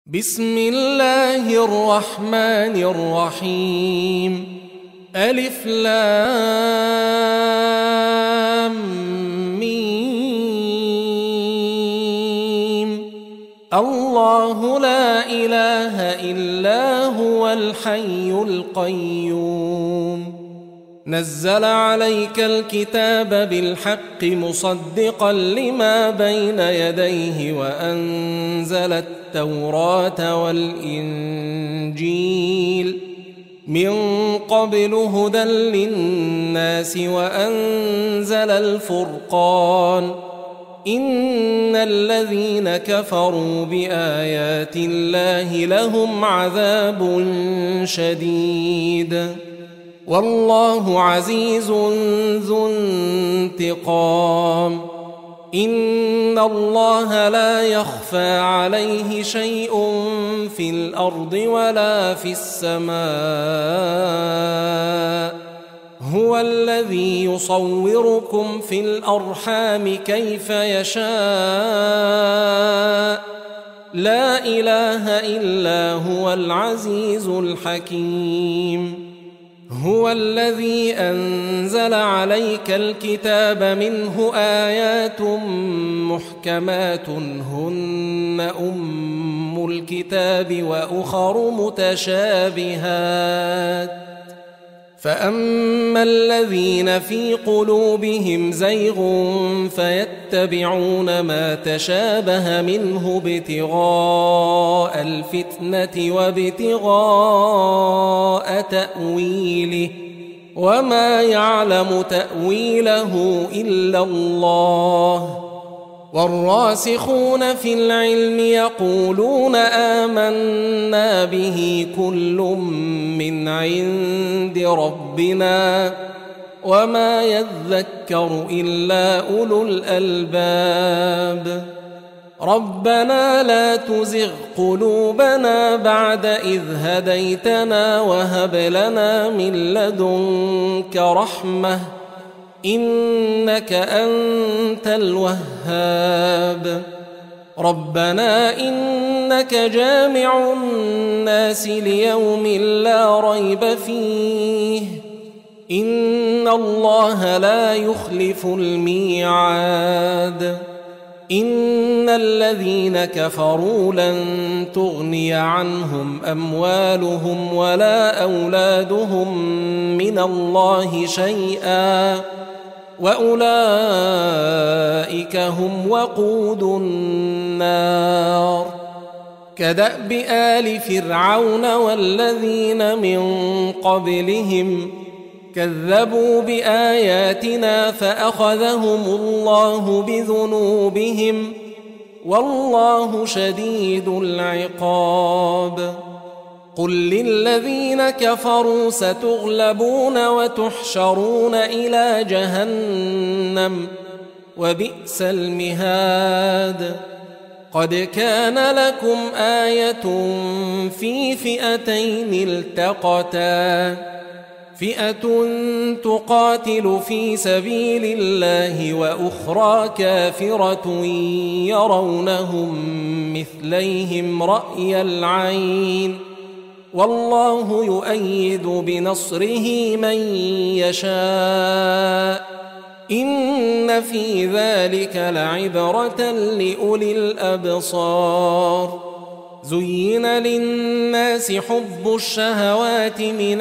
بسم الله الرحمن الرحيم. ألف لام ميم. الله لا إله إلا هو الحي القيوم. نزل عليك الكتاب بالحق مصدقا لما بين يديه وأنزل التوراة والإنجيل من قبل هدى للناس وأنزل الفرقان. إن الذين كفروا بآيات الله لهم عذاب شديد والله عزيز ذو انتقام. إن الله لا يخفى عليه شيء في الأرض ولا في السماء. هو الذي يصوركم في الأرحام كيف يشاء. لا إله إلا هو العزيز الحكيم. هو الذي أنزل عليك الكتاب منه آيات محكمات هن أم الكتاب وأخر متشابهات. فأما الذين في قلوبهم زيغ فيتبعون ما تشابه منه ابتغاء الفتنة وابتغاء تأويله وما يعلم تأويله إلا الله. والراسخون في العلم يقولون آمنا به كل من عند ربنا وما يذكر إلا أولو الألباب. ربنا لا تزغ قلوبنا بعد إذ هديتنا وهب لنا من لدنك رحمة إنك أنت الوهاب. ربنا إنك جامع الناس ليوم لا ريب فيه إن الله لا يخلف الميعاد. إن الذين كفروا لن تغني عنهم أموالهم ولا أولادهم من الله شيئا وأولئك هم وقود النار. كدأب آل فرعون والذين من قبلهم كذبوا بآياتنا فأخذهم الله بذنوبهم والله شديد العقاب. قل للذين كفروا ستغلبون وتحشرون إلى جهنم وبئس المهاد. قد كان لكم آية في فئتين التقتا فئة تقاتل في سبيل الله وأخرى كافرة يرونهم مثليهم رأي العين والله يؤيد بنصره من يشاء. إن في ذلك لعبرة لأولي الأبصار. زين للناس حب الشهوات من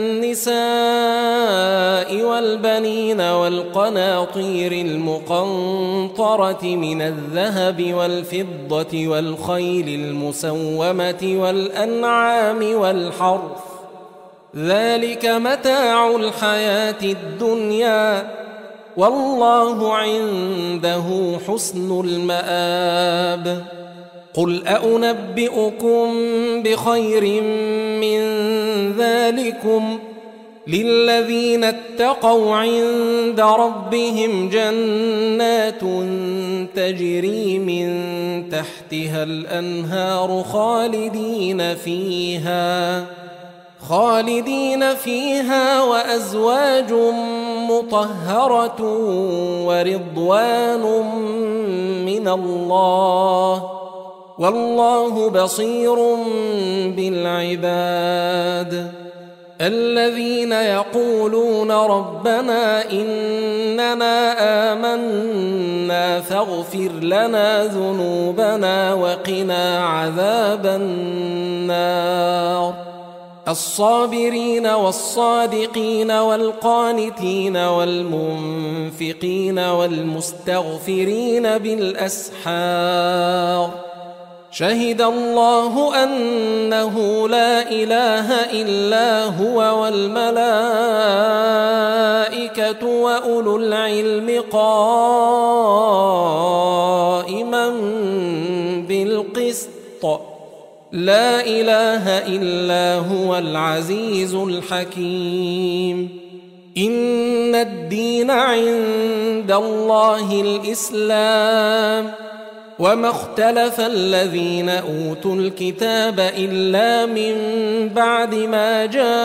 النساء والبنين والقناطير المقنطرة من الذهب والفضة والخيل المسومة والأنعام والحرث ذلك متاع الحياة الدنيا والله عنده حسن المآب. قل أنبئكم بخير من ذلكم للذين اتقوا عند ربهم جنات تجري من تحتها الأنهار خالدين فيها وأزواج مطهرة ورضوان من الله والله بصير بالعباد الذين يقولون ربنا إننا آمنا فاغفر لنا ذنوبنا وقنا عذاب النار الصابرين والصادقين والقانتين والمنفقين والمستغفرين بالأسحار شهد الله أنه لا إله إلا هو والملائكة وأولو العلم قائما بالقسط لا إله إلا هو العزيز الحكيم إن الدين عند الله الإسلام وما اختلف الذين أوتوا الكتاب إلا من بعد ما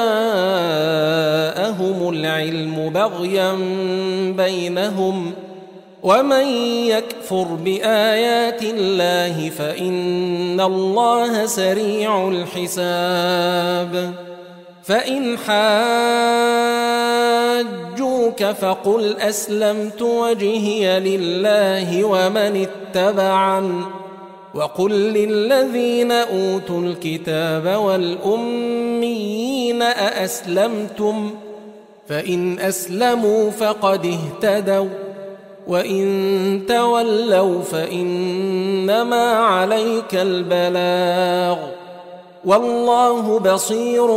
جاءهم العلم بغيا بينهم ومن يكفر بآيات الله فإن الله سريع الحساب فإن حاجوك فقل أسلمت وجهي لله ومن اتبعن وقل للذين أوتوا الكتاب والأميين أأسلمتم فإن أسلموا فقد اهتدوا وإن تولوا فإنما عليك البلاغ والله بصير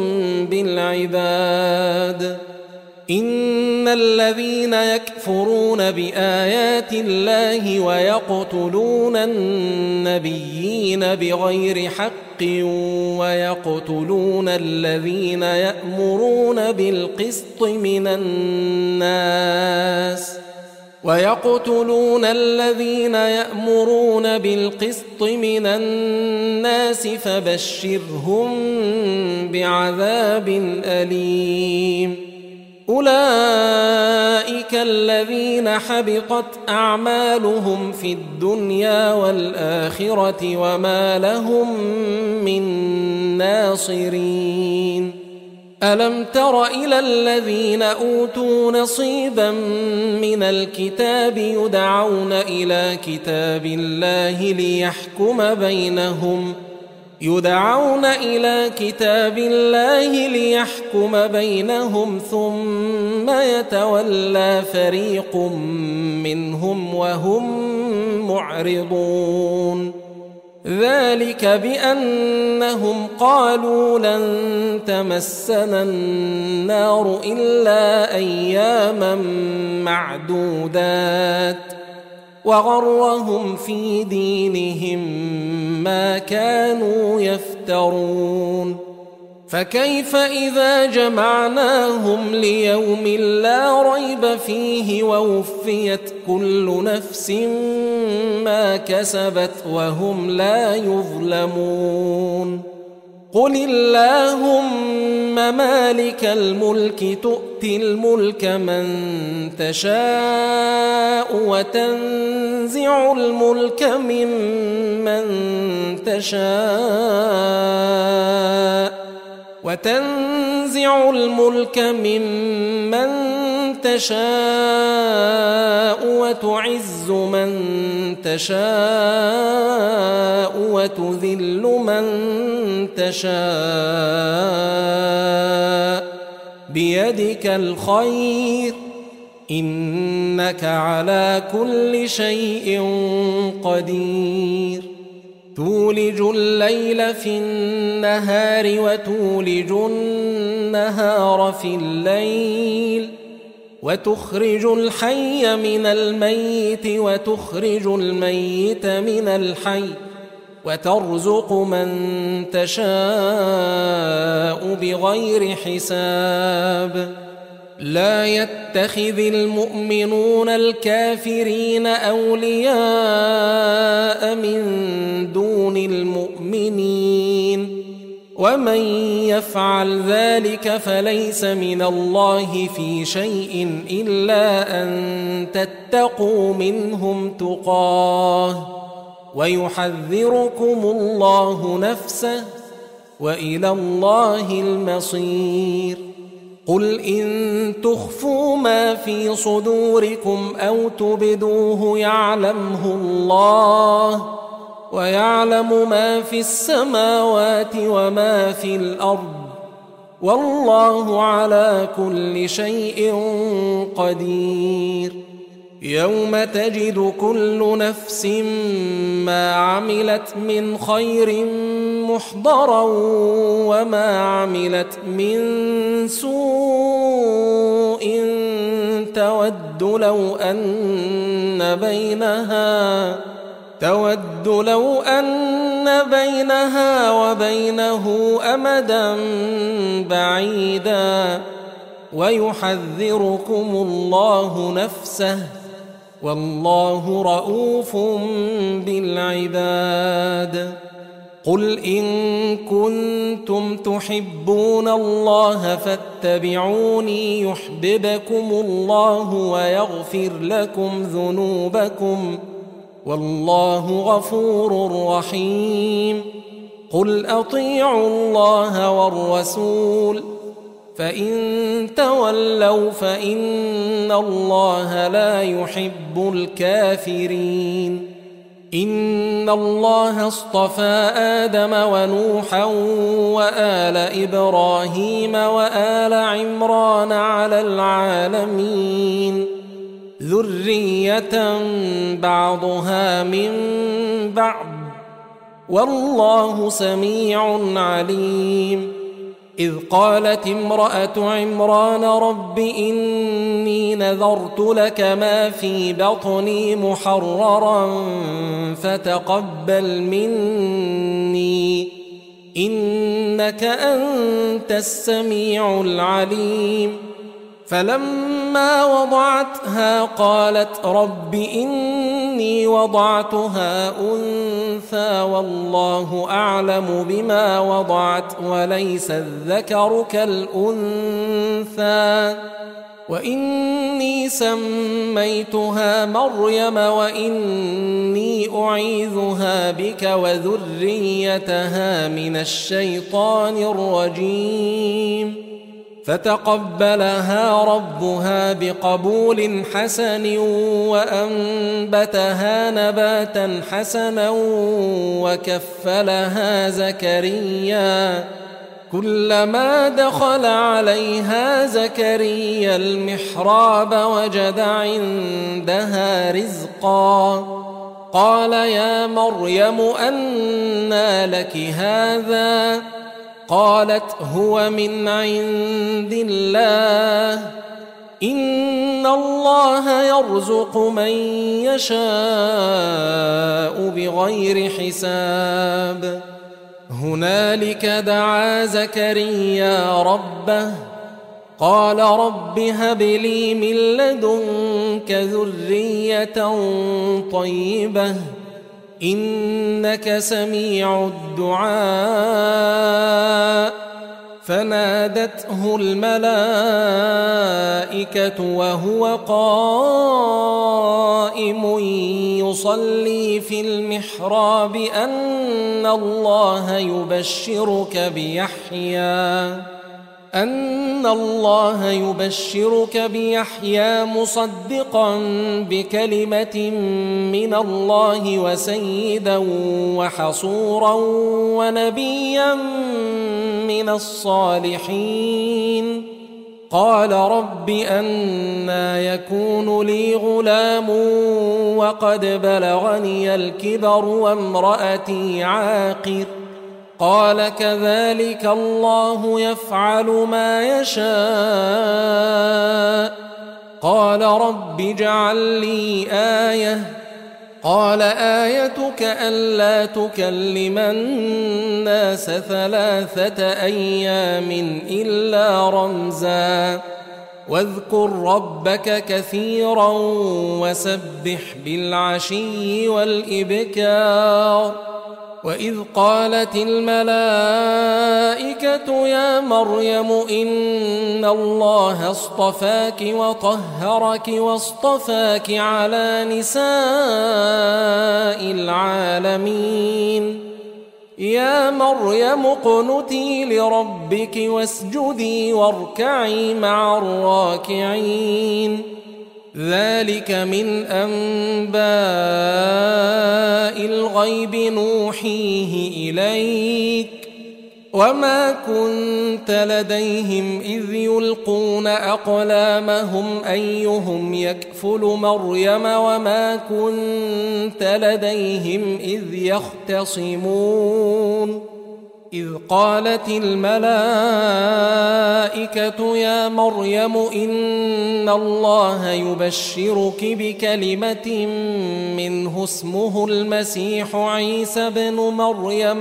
بالعباد إن الذين يكفرون بآيات الله ويقتلون النبيين بغير حق ويقتلون الذين يأمرون بالقسط من الناس فبشرهم بعذاب أليم أولئك الذين حبطت أعمالهم في الدنيا والآخرة وما لهم من ناصرين ألم تر إلى الذين أوتوا نصيبا من الكتاب يدعون إلى كتاب الله ليحكم بينهم ثم يتولى فريق منهم وهم معرضون ذلك بأنهم قالوا لن تمسنا النار إلا أياما معدودات وغرهم في دينهم ما كانوا يفترون فكيف إذا جمعناهم ليوم لا ريب فيه ووفيت كل نفس ما كسبت وهم لا يظلمون قل اللهم مالك الملك تؤتي الملك من تشاء وتنزع الملك ممن تشاء وتعز من تشاء وتذل من تشاء بيدك الخير إنك على كل شيء قدير تولج الليل في النهار وتولج النهار في الليل وتخرج الحي من الميت وتخرج الميت من الحي وترزق من تشاء بغير حساب لا يتخذ المؤمنون الكافرين أولياء من دون المؤمنين ومن يفعل ذلك فليس من الله في شيء إلا أن تتقوا منهم تقاه ويحذركم الله نفسه وإلى الله المصير. قل إن تخفوا ما في صدوركم أو تبدوه يعلمه الله، ويعلم ما في السماوات وما في الأرض، والله على كل شيء قدير. يوم تجد كل نفس ما عملت من خير محضرا وما عملت من سوء تود لو أن بينها وبينه أمدا بعيدا، ويحذركم الله نفسه والله رؤوف بالعباد. قل إن كنتم تحبون الله فاتبعوني يحببكم الله ويغفر لكم ذنوبكم، والله غفور رحيم. قل أطيعوا الله والرسول، فإن تولوا فإن الله لا يحب الكافرين. إن الله اصطفى آدم ونوحا وآل إبراهيم وآل عمران على العالمين ذرية بعضها من بعض، والله سميع عليم. إذ قالت امرأة عمران رب إني نذرت لك ما في بطني محررا فتقبل مني إنك أنت السميع العليم. فلما وضعتها قالت رب إني وضعتها أنثى والله أعلم بما وضعت وليس الذكر كالأنثى، وإني سميتها مريم وإني أعيذها بك وذريتها من الشيطان الرجيم. فتقبلها ربها بقبول حسن وأنبتها نباتا حسنا وكفلها زكريا. كلما دخل عليها زكريا المحراب وجد عندها رزقا، قال يا مريم أنى لك هذا؟ قالت هو من عند الله، إن الله يرزق من يشاء بغير حساب. هنالك دعا زكريا ربه قال رب هب لي من لدنك ذرية طيبة إنك سميع الدعاء. فنادته الملائكة وهو قائم يصلي في المحراب أن الله يبشرك بيحيى مصدقا بكلمة من الله وسيدا وحصورا ونبيا من الصالحين. قال رب أنى يكون لي غلام وقد بلغني الكبر وامرأتي عاقر؟ قال كذلك الله يفعل ما يشاء. قال رب اجعل لي آية. قال آيتك ألا تكلم الناس 3 أيام إلا رمزا واذكر ربك كثيرا وسبح بالعشي والإبكار وإذ قالت الملائكة يا مريم إن الله اصطفاك وطهرك واصطفاك على نساء العالمين يا مريم اقنتي لربك واسجدي واركعي مع الراكعين ذلك من أنباء الغيب نوحيه إليك وما كنت لديهم إذ يلقون أقلامهم أيهم يكفل مريم وما كنت لديهم إذ يختصمون إذ قالت الملائكة يا مريم إن الله يبشرك بكلمة منه اسمه المسيح عيسى بن مريم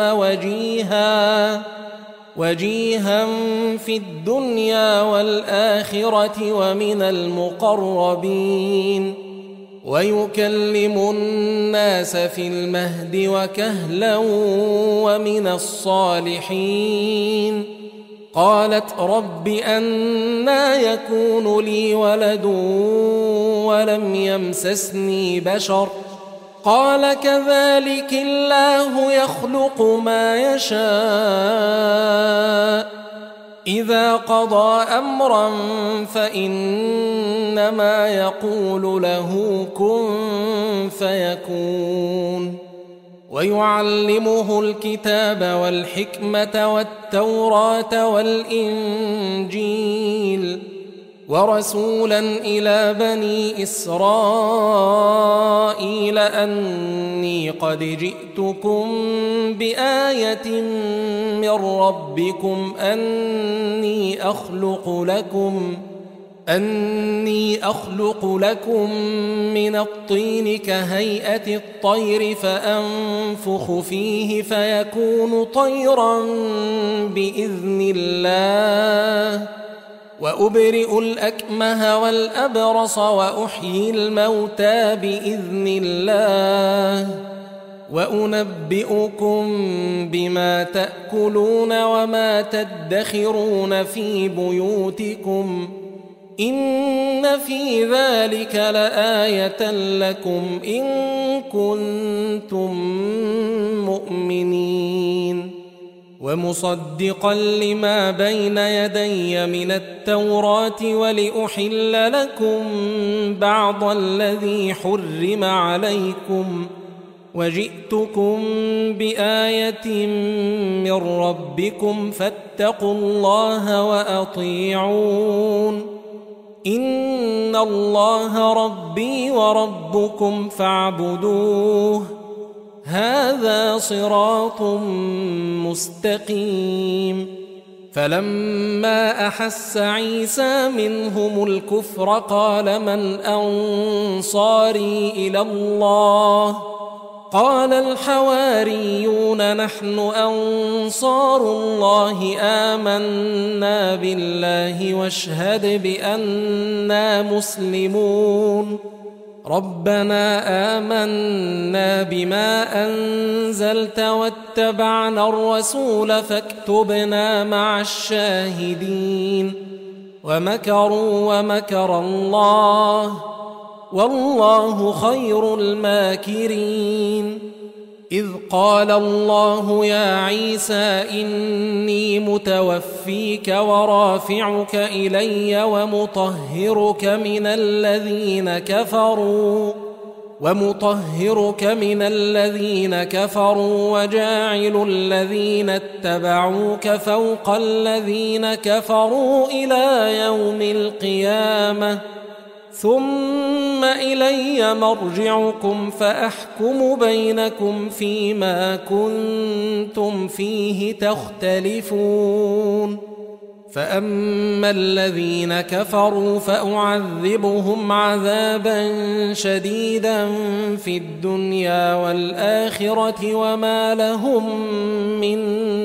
وجيها في الدنيا والآخرة ومن المقربين ويكلم الناس في المهد وكهلا ومن الصالحين قالت رب أنى يكون لي ولد ولم يمسسني بشر قال كذلك الله يخلق ما يشاء إذا قضى أمرا فإنما يقول له كن فيكون ويعلمه الكتاب والحكمة والتوراة والإنجيل ورسولا إلى بني إسرائيل أني قد جئتكم بآية من ربكم أني أخلق لكم من الطين كهيئة الطير فأنفخ فيه فيكون طيرا بإذن الله وأبرئ الأكمه والأبرص وأحيي الموتى بإذن الله وأنبئكم بما تأكلون وما تدخرون في بيوتكم إن في ذلك لآية لكم إن كنتم مؤمنين ومصدقا لما بين يدي من التوراة ولأحل لكم بعض الذي حرم عليكم وجئتكم بآية من ربكم فاتقوا الله وأطيعون إن الله ربي وربكم فاعبدوه هذا صراط مستقيم فلما أحس عيسى منهم الكفر قال من أنصاري إلى الله قال الحواريون نحن أنصار الله آمنا بالله واشهد بأننا مسلمون ربنا آمنا بما أنزلت واتبعنا الرسول فاكتبنا مع الشاهدين ومكروا ومكر الله والله خير الماكرين إذ قال الله يا عيسى إني متوفيك ورافعك إلي ومطهرك من الذين كفروا وجاعل الذين اتبعوك فوق الذين كفروا إلى يوم القيامة ثم إلي مرجعكم فأحكم بينكم فيما كنتم فيه تختلفون فأما الذين كفروا فأعذبهم عذابا شديدا في الدنيا والآخرة وما لهم من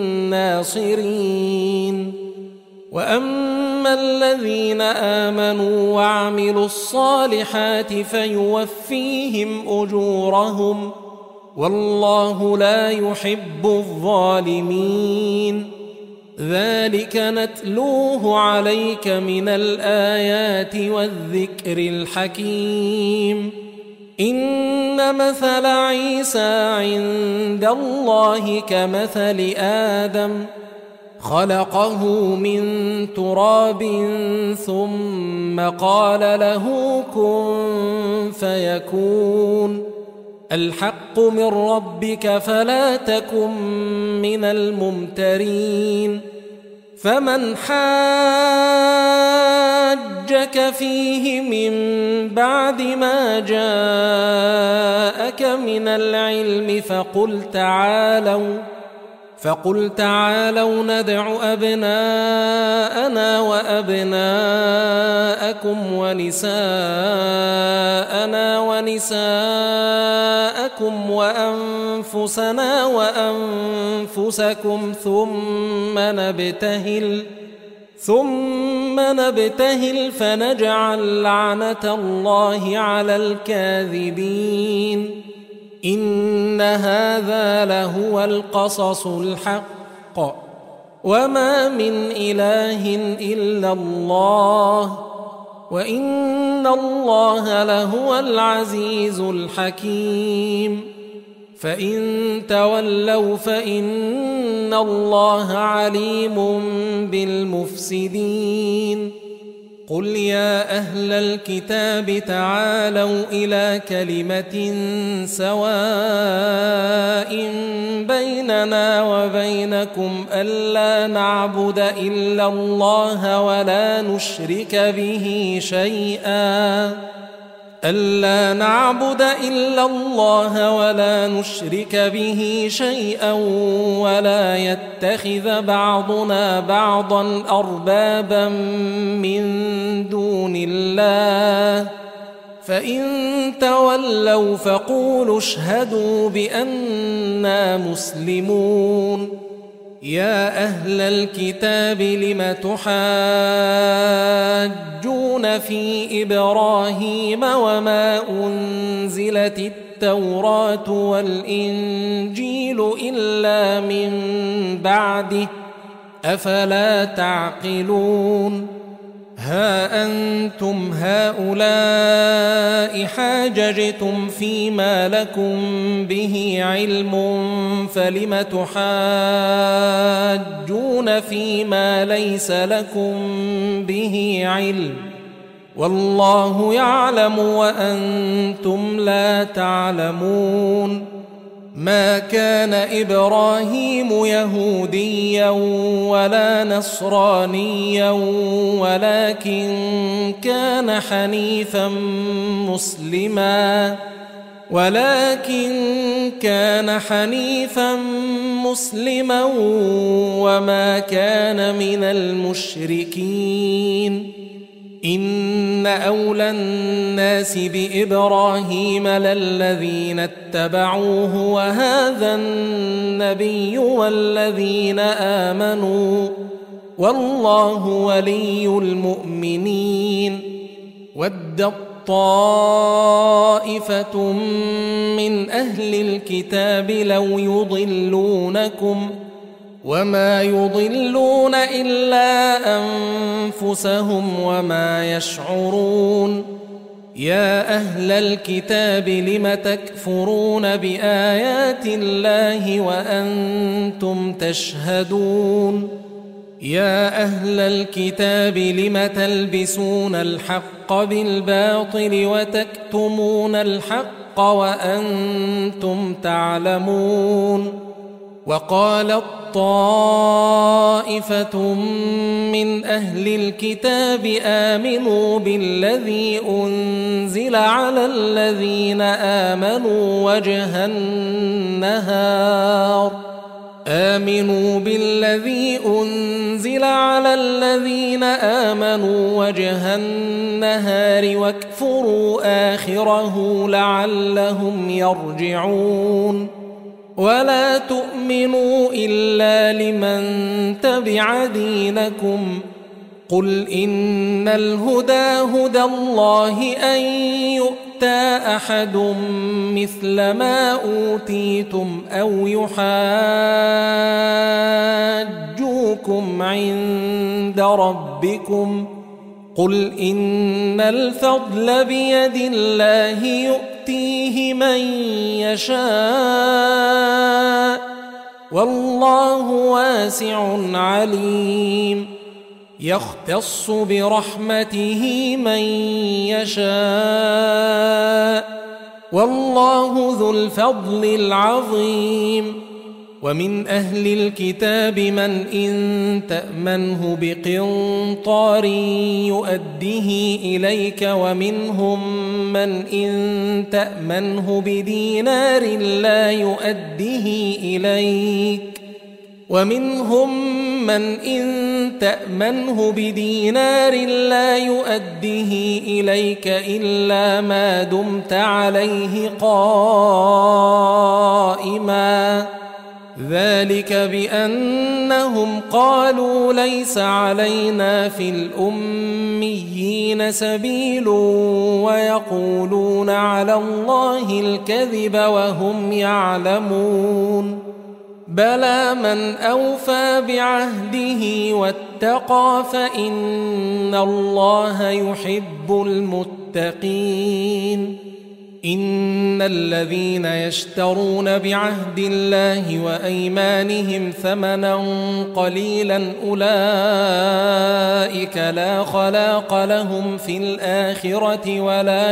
ناصرين وأما الذين آمنوا وعملوا الصالحات فيوفيهم والله لا يحب الظالمين. ذلك نتلوه عليك من الآيات والذكر الحكيم. إن مثل عيسى عند الله كمثل آدم خلقه من تراب ثم قال له كن فيكون. الحق من ربك فلا تكن من الممترين. فمن حاجك فيه من بعد ما جاءك من العلم فقل تعالوا ندع أبناءنا وأبناءكم ونساءنا ونساءكم وأنفسنا وأنفسكم ثم نبتهل فنجعل لعنة الله على الكاذبين. إن هذا لهو القصص الحق وما من إله إلا الله وإن الله لهو العزيز الحكيم. فإن تولوا فإن الله عليم بالمفسدين. قل يا أهل الكتاب تعالوا إلى كلمة سواء بيننا وبينكم ألا نعبد إلا الله ولا نشرك به شيئا ولا يتخذ بعضنا بعضا أربابا من دون الله. فإن تولوا فقولوا اشهدوا بأننا مسلمون. يا أهل الكتاب لم تحاجون في إبراهيم وما أنزلت التوراة والإنجيل إلا من بعده أفلا تعقلون. ها أنتم هؤلاء حاججتم فيما لكم به علم فلم تحاجون فيما ليس لكم به علم والله يعلم وأنتم لا تعلمون. ما كان إبراهيم يهوديا ولا نصرانيا ولكن كان حنيفا مسلما وما كان من المشركين. إن أولى الناس بإبراهيم للذين اتبعوه وهذا النبي والذين آمنوا والله ولي المؤمنين. ودت طائفة من أهل الكتاب لو يضلونكم وما يضلون إلا أنفسهم وما يشعرون. يا أهل الكتاب لم تكفرون بآيات الله وأنتم تشهدون. يا أهل الكتاب لم تلبسون الحق بالباطل وتكتمون الحق وأنتم تعلمون. وقالت طائفة من أهل الكتاب آمنوا بالذي أنزل على الذين آمنوا وجه النهار واكفروا آخره لعلهم يرجعون. ولا تؤمنوا إلا لمن تبع دينكم قل إن الهدى هدى الله أن يؤتى أحد مثل ما أوتيتم أو يحاجوكم عند ربكم قل إن الفضل بيد الله يؤتيه من يشاء والله واسع عليم يختص برحمته من يشاء والله ذو الفضل العظيم ومن أهل الكتاب من إن تأمنه بقنطار يؤده إليك ومنهم من إن تأمنه بدينار لا يؤده إليك ومنهم من إن تأمنه بدينار لا يؤده إليك إلا ما دمت عليه قائما ذلك بأنهم قالوا ليس علينا في الأميين سبيل ويقولون على الله الكذب وهم يعلمون بلى من أوفى بعهده واتقى فإن الله يحب المتقين إن الذين يشترون بعهد الله وأيمانهم ثمنا قليلا أولئك لا خلاق لهم في الآخرة ولا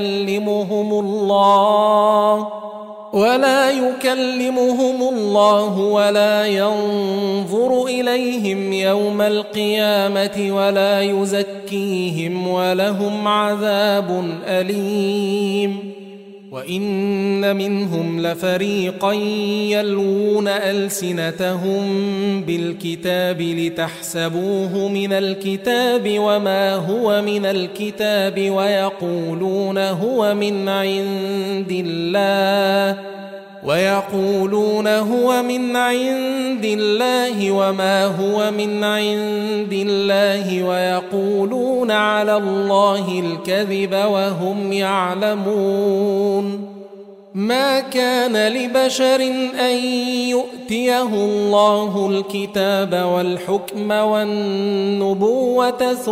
يكلمهم الله ولا ينظر إليهم يوم القيامة ولا يزكيهم ولهم عذاب أليم وإن منهم لفريقا يلوون ألسنتهم بالكتاب لتحسبوه من الكتاب وما هو من الكتاب ويقولون هو من عند الله وما هو من عند الله ويقولون على الله الكذب وهم يعلمون ما كان لبشر أن يؤتيه الله الكتاب والحكم والنبوة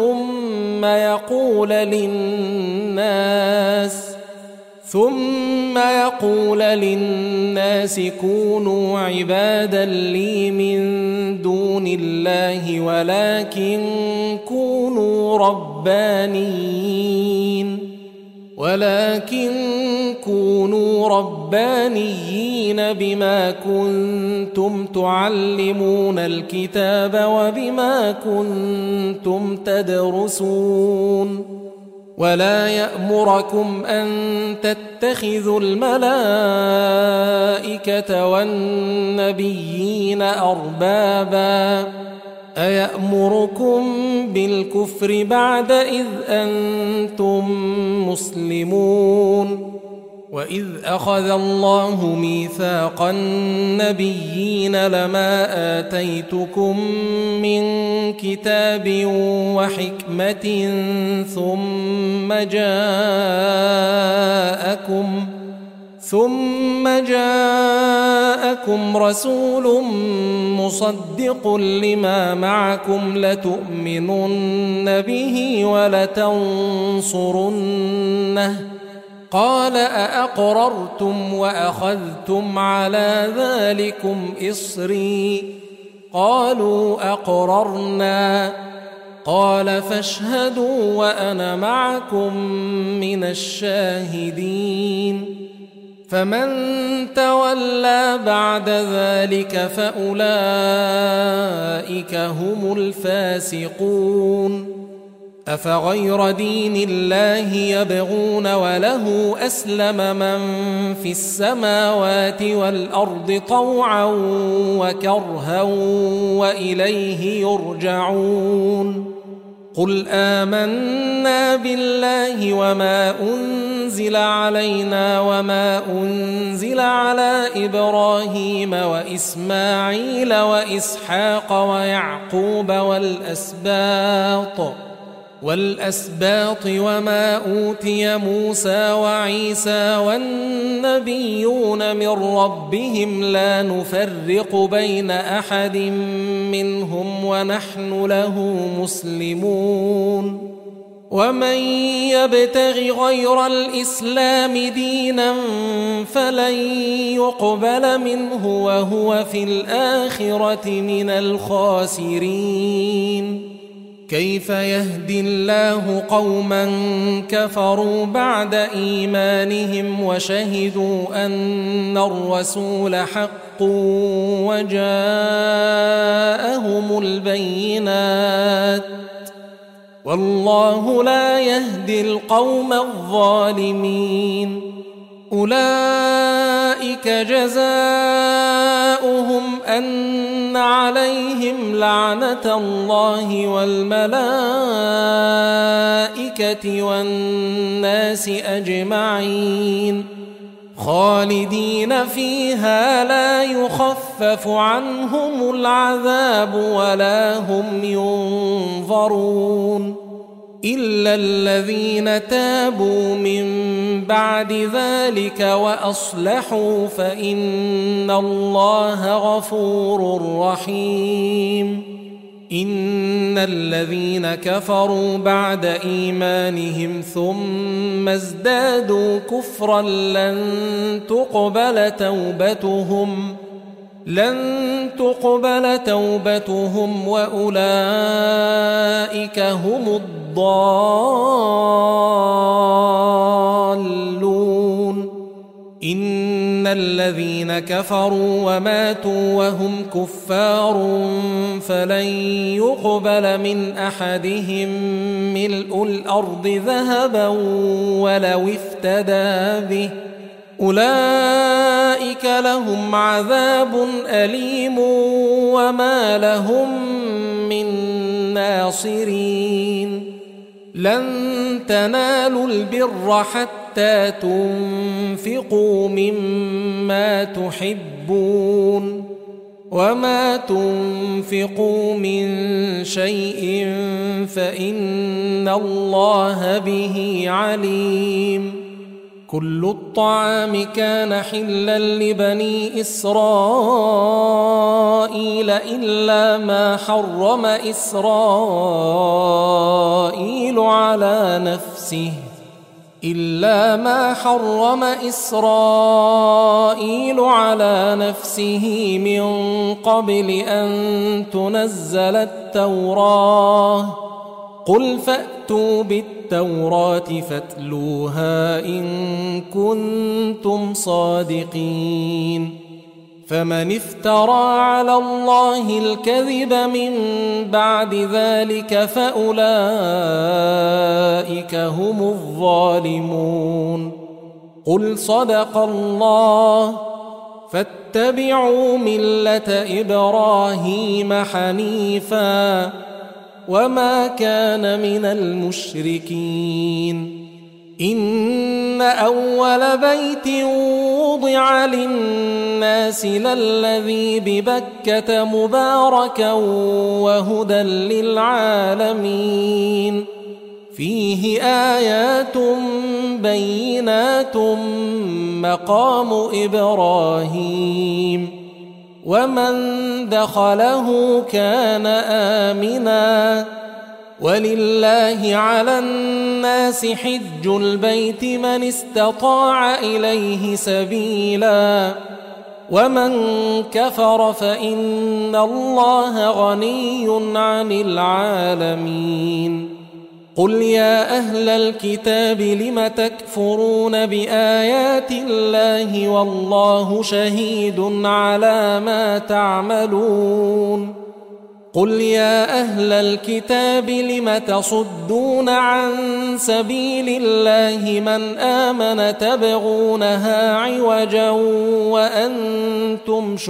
ثم يقول للناس كونوا عبادا لي من دون الله ولكن كونوا ربانيين بما كنتم تعلمون الكتاب وبما كنتم تدرسون ولا يأمركم أن تتخذوا الملائكة والنبيين أربابا أيأمركم بالكفر بعد إذ أنتم مسلمون وإذ أخذ الله ميثاق النبيين لما آتيتكم من كتاب وحكمة ثم جاءكم رسول مصدق لما معكم لتؤمنن به ولتنصرنه قال أأقررتم وأخذتم على ذلكم إصري قالوا أقررنا قال فاشهدوا وأنا معكم من الشاهدين فمن تولى بعد ذلك فأولئك هم الفاسقون أفغير دين الله يبغون وله أسلم من في السماوات والأرض طوعا وكرها وإليه يرجعون قل آمنا بالله وما أنزل أنزل علينا وما أنزل على إبراهيم وإسماعيل وإسحاق ويعقوب والأسباط وما أوتي موسى وعيسى والنبيون من ربهم لا نفرق بين أحد منهم ونحن له مسلمون ومن يبتغ غير الإسلام دينا فلن يقبل منه وهو في الآخرة من الخاسرين كيف يهدي الله قوما كفروا بعد إيمانهم وشهدوا أن الرسول حق وجاءهم البينات والله لا يهدي القوم الظالمين أولئك جزاؤهم أن عليهم لعنة الله والملائكة والناس أجمعين خالدين فيها لا يخفف عنهم العذاب ولا هم ينظرون إلا الذين تابوا من بعد ذلك وأصلحوا فإن الله غفور رحيم إن الذين كفروا بعد إيمانهم ثم ازدادوا كفرا لن تقبل توبتهم وأولئك هم الضالون إن الذين كفروا وماتوا وهم كفار فلن يقبل من أحدهم ملء الأرض ذهبا ولو افتدى به أولئك لهم عذاب أليم وما لهم من ناصرين لن تنالوا البر حتى تنفقوا مما تحبون وما تنفقوا من شيء فإن الله به عليم كل الطعام كان حلا لبني إسرائيل إلا ما حرم إسرائيل على نفسه من قبل أن تنزل التوراة قل فأتوا بالتوراة فاتلوها إن كنتم صادقين فمن افترى على الله الكذب من بعد ذلك فأولئك هم الظالمون قل صدق الله فاتبعوا ملة إبراهيم حنيفا وما كان من المشركين إن أول بيت وضع للناس للذي ببكة مباركا وهدى للعالمين فيه آيات بينات مقام إبراهيم ومن دخله كان آمنا ولله على الناس حج البيت من استطاع إليه سبيلا ومن كفر فإن الله غني عن العالمين قل يا أهل الكتاب لم تكفرون بآيات الله والله شهيد على ما تعملون قل يا أهل الكتاب لم تصدون عن سبيل الله من آمن تبغونها عوجا وأنتم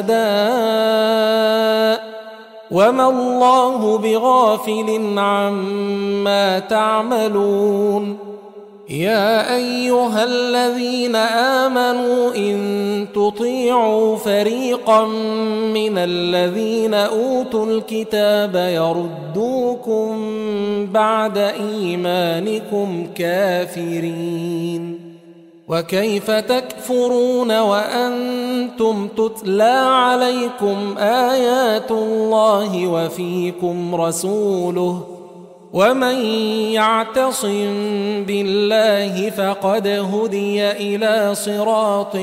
شهداء وما الله بغافل عما تعملون يا أيها الذين آمنوا إن تطيعوا فريقا من الذين أوتوا الكتاب يردوكم بعد إيمانكم كافرين وكيف تكفرون وأنتم تتلى عليكم آيات الله وفيكم رسوله ومن يعتصم بالله فقد هدي إلى صراط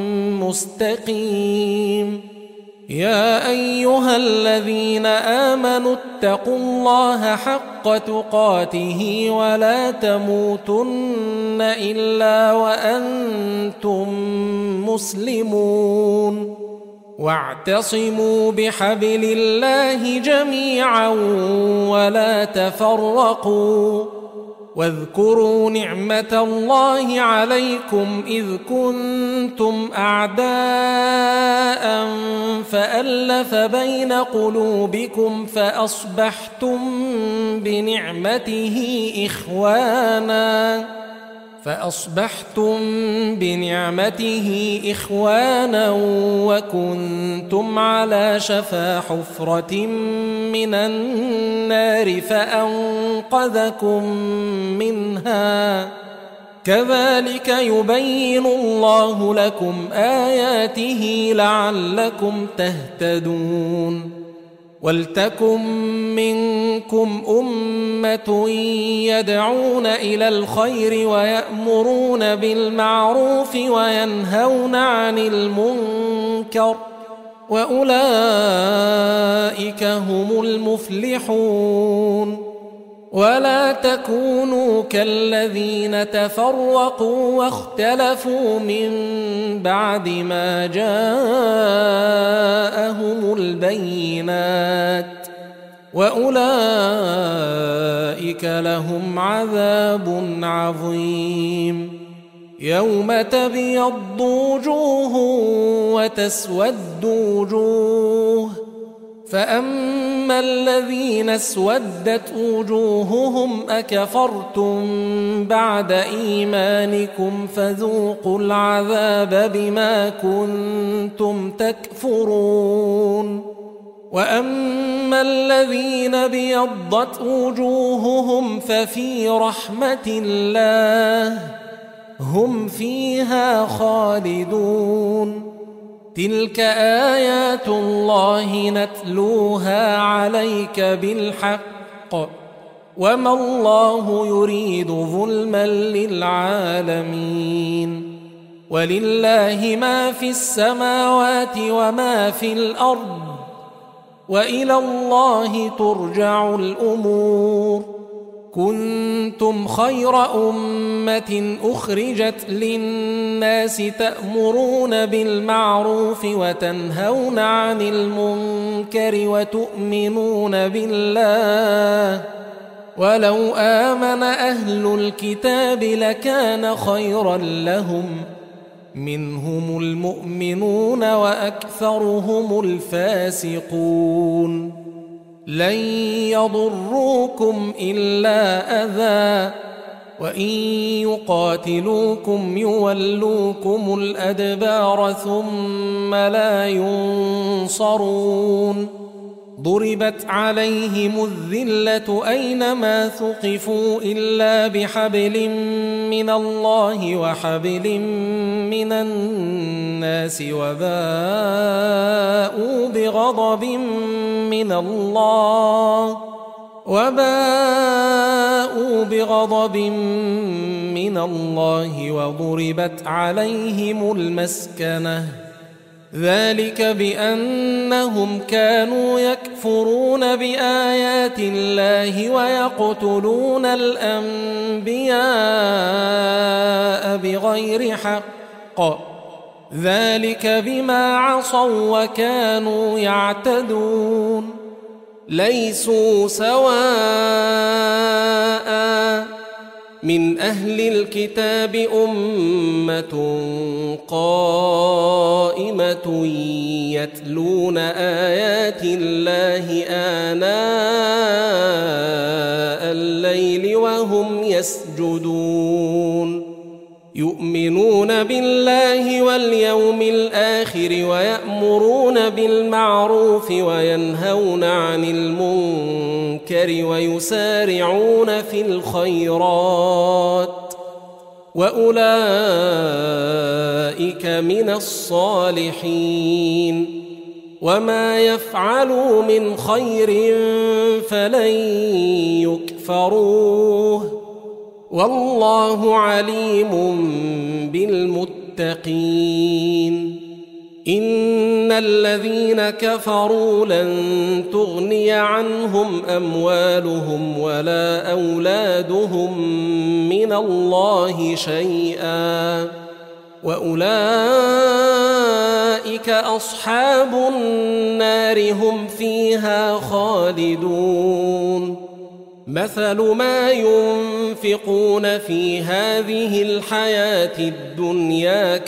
مستقيم يا أيها الذين آمنوا اتقوا الله حق تقاته ولا تموتن إلا وأنتم مسلمون واعتصموا بحبل الله جميعا ولا تفرقوا واذكروا نعمة الله عليكم إذ كنتم أعداء فألف بين قلوبكم فأصبحتم بنعمته إخوانا وكنتم على شفا حفرة من النار فأنقذكم منها كذلك يبين الله لكم آياته لعلكم تهتدون ولتكن منكم أمة يدعون إلى الخير ويأمرون بالمعروف وينهون عن المنكر وأولئك هم المفلحون ولا تكونوا كالذين تفرقوا واختلفوا من بعد ما جاءهم البينات وأولئك لهم عذاب عظيم يوم تبيض وجوه وتسود وجوه فأما الذين اسودت وجوههم أكفرتم بعد إيمانكم فذوقوا العذاب بما كنتم تكفرون وأما الذين بيضت وجوههم ففي رحمة الله هم فيها خالدون تلك آيات الله نتلوها عليك بالحق وما الله يريد ظلما للعالمين ولله ما في السماوات وما في الأرض وإلى الله ترجع الأمور كنتم خير أمة أخرجت للناس تأمرون بالمعروف وتنهون عن المنكر وتؤمنون بالله ولو آمن أهل الكتاب لكان خيرا لهم منهم المؤمنون وأكثرهم الفاسقون لن يضروكم إلا أذى وإن يقاتلوكم يولوكم الأدبار ثم لا ينصرون ضربت عليهم الذلة أينما ثقفوا إلا بحبل من الله وحبل من الناس وباءوا بغضب من الله وضربت عليهم المسكنة ذلك بأنهم كانوا يكفرون بآيات الله ويقتلون الأنبياء بغير حق ذلك بما عصوا وكانوا يعتدون ليسوا سواء من أهل الكتاب أمة قائمة يتلون آيات الله آناء الليل وهم يسجدون يؤمنون بالله واليوم الآخر ويأمرون بالمعروف وينهون عن المنكر ويسارعون في الخيرات وأولئك من الصالحين وما يفعلوا من خير فلن يكفروه والله عليم بالمتقين إن الذين كفروا لن تغني عنهم أموالهم ولا أولادهم من الله شيئا وأولئك أصحاب النار هم فيها خالدون مثل ما ينفقون في هذه الحياة الدنيا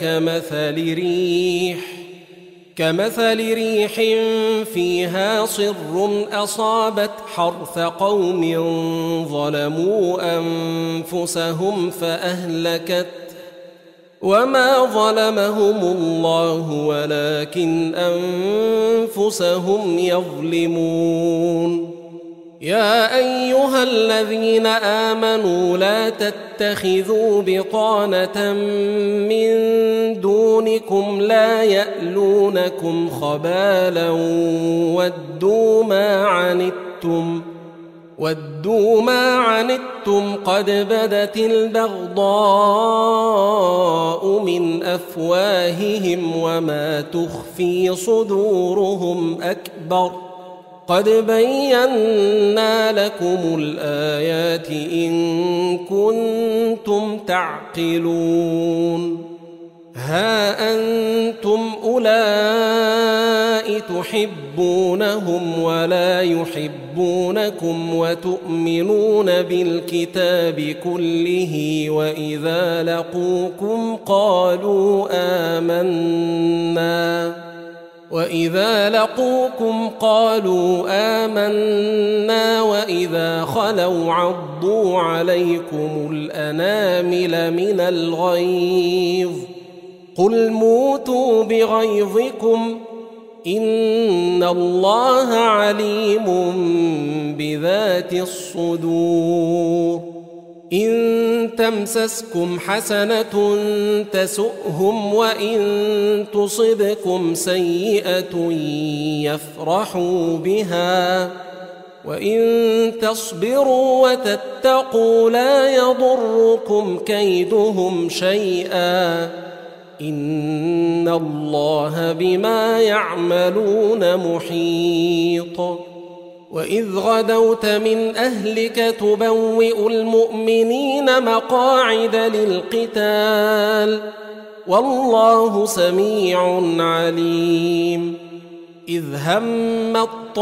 كمثل ريح فيها صر أصابت حرث قوم ظلموا أنفسهم فأهلكت وما ظلمهم الله ولكن أنفسهم يظلمون يا أيها الذين آمنوا لا تتخذوا بطانة من دونكم لا يألونكم خبالا ودوا ما عنتم قد بدت البغضاء من أفواههم وما تخفي صدورهم أكبر قد بينا لكم الآيات إن كنتم تعقلون ها أنتم أولئك تحبونهم ولا يحبونكم وتؤمنون بالكتاب كله وإذا لقوكم قالوا آمنا وإذا خلوا عضوا عليكم الأنامل من الغيظ قل موتوا بغيظكم إن الله عليم بذات الصدور إن تمسسكم حسنة تسؤهم وإن تصبكم سيئة يفرحوا بها وإن تصبروا وتتقوا لا يضركم كيدهم شيئا إن الله بما يعملون محيط وإذ غدوت من أهلك تبوئ المؤمنين مقاعد للقتال والله سميع عليم إذ هم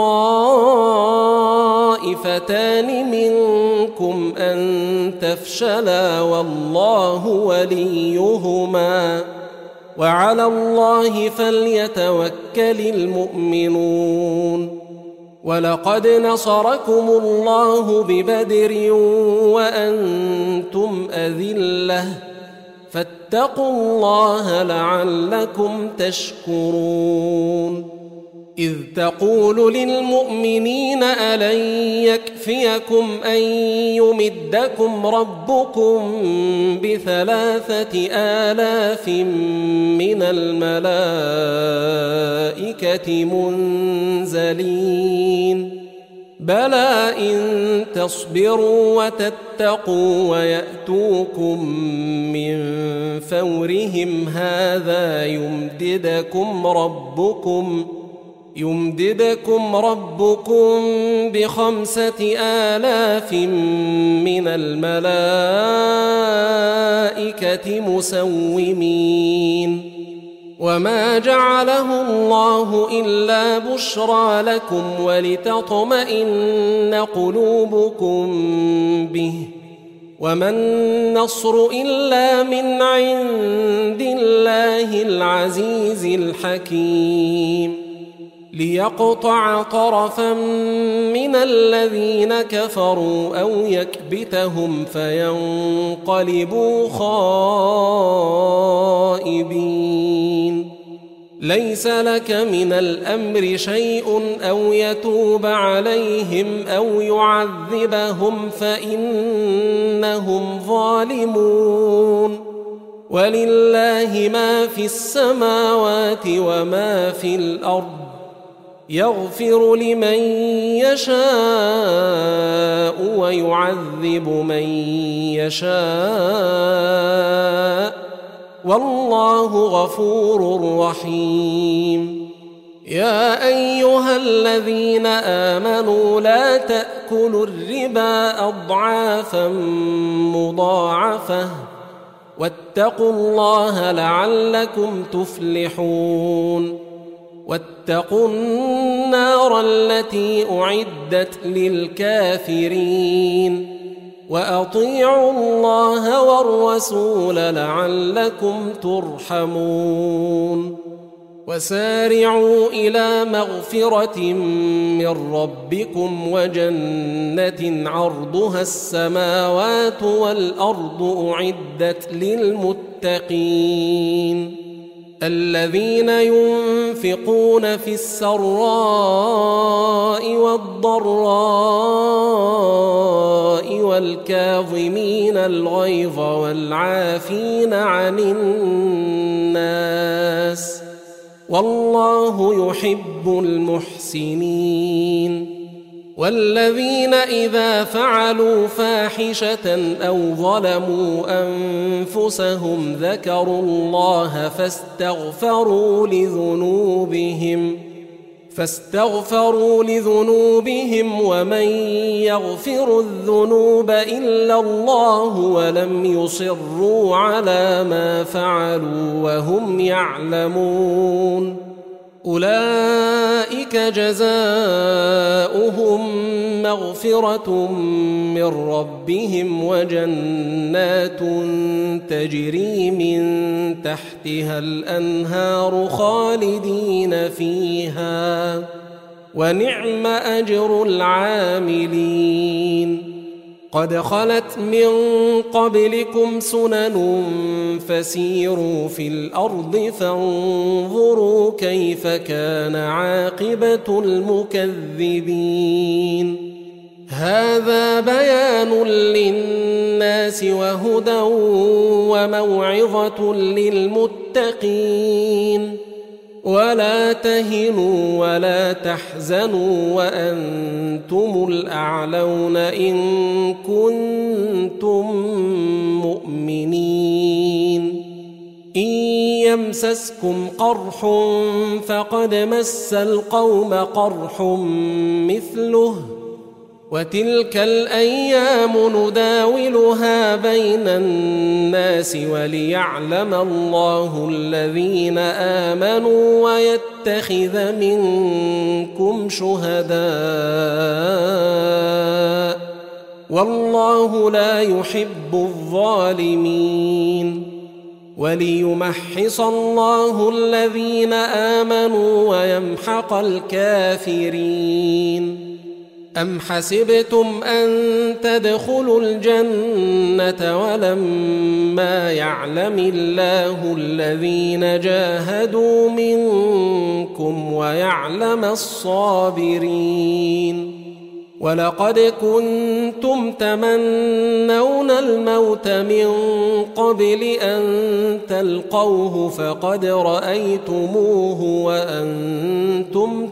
الطائفتان منكم أن تفشلا والله وليهما وعلى الله فليتوكل المؤمنون ولقد نصركم الله ببدر وأنتم أذلة فاتقوا الله لعلكم تشكرون إذ تقول للمؤمنين ألن يكفيكم أن يمدكم ربكم ب3,000 من الملائكة منزلين بلى إن تصبروا وتتقوا ويأتوكم من فورهم هذا يمددكم ربكم ب5,000 من الملائكة مسومين وما جعله الله إلا بشرى لكم ولتطمئن قلوبكم به وما النصر إلا من عند الله العزيز الحكيم ليقطع طرفا من الذين كفروا أو يكبتهم فينقلبوا خائبين. ليس لك من الأمر شيء أو يتوب عليهم أو يعذبهم فإنهم ظالمون. ولله ما في السماوات وما في الأرض، يغفر لمن يشاء ويعذب من يشاء، والله غفور رحيم. يا أيها الذين آمنوا لا تأكلوا الربا أضعافا مضاعفة، واتقوا الله لعلكم تفلحون. واتقوا النار التي أعدت للكافرين، وأطيعوا الله والرسول لعلكم ترحمون. وسارعوا إلى مغفرة من ربكم وجنة عرضها السماوات والأرض أعدت للمتقين الذين ينفقون في السراء والضراء والكاظمين الغيظ والعافين عن الناس، والله يحب المحسنين. والذين إذا فعلوا فاحشة أو ظلموا أنفسهم ذكروا الله فاستغفروا لذنوبهم ومن يغفر الذنوب إلا الله ولم يصروا على ما فعلوا وهم يعلمون، أولئك جزاؤهم مغفرة من ربهم وجنات تجري من تحتها الأنهار خالدين فيها، ونعم أجر العاملين. قد خلت من قبلكم سنن فسيروا في الأرض فانظروا كيف كان عاقبة المكذبين. هذا بيان للناس وهدى وموعظة للمتقين. ولا تهنوا ولا تحزنوا وأنتم الأعلون إن كنتم مؤمنين. إن يمسسكم قرح فقد مس القوم قرح مثله، وتلك الأيام نداولها بين الناس وليعلم الله الذين آمنوا ويتخذ منكم شهداء، والله لا يحب الظالمين. وليمحص الله الذين آمنوا ويمحق الكافرين. أم حسبتم أن تدخلوا الجنة ولما يعلم الله الذين جاهدوا منكم ويعلم الصابرين؟ ولقد كنتم تمنون الموت من قبل أن تلقوه فقد رأيتموه وأنتم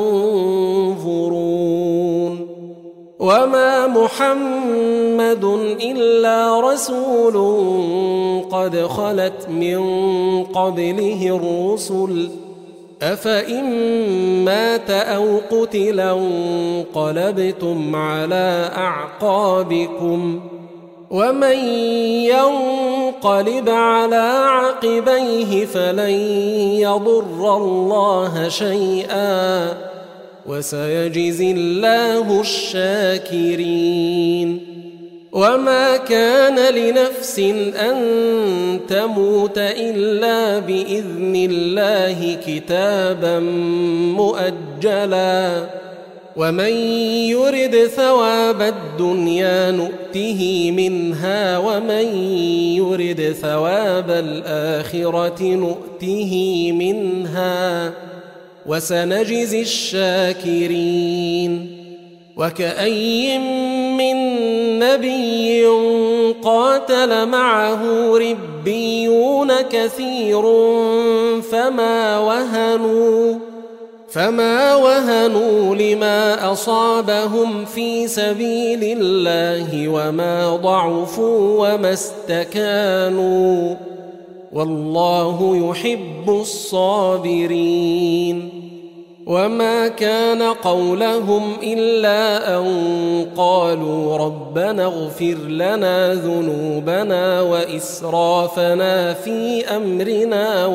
تنظرون. وما محمد إلا رسول قد خلت من قبله الرسل، أفإن مات أو قتل انقلبتم على أعقابكم، ومن ينقلب على عقبيه فلن يضر الله شيئا، وسيجزي الله الشاكرين. وما كان لنفس أن تموت إلا بإذن الله كتابا مؤجلا ومن يرد ثواب الدنيا نؤته منها ومن يرد ثواب الآخرة نؤته منها وسنجزي الشاكرين وكأي من نبي قاتل معه ربيون كثير فما وهنوا لما أصابهم في سبيل الله وما ضعفوا وما استكانوا والله يحب الصابرين وما كان قولهم إلا أن قالوا ربنا اغفر لنا ذنوبنا وإسرافنا في أمرنا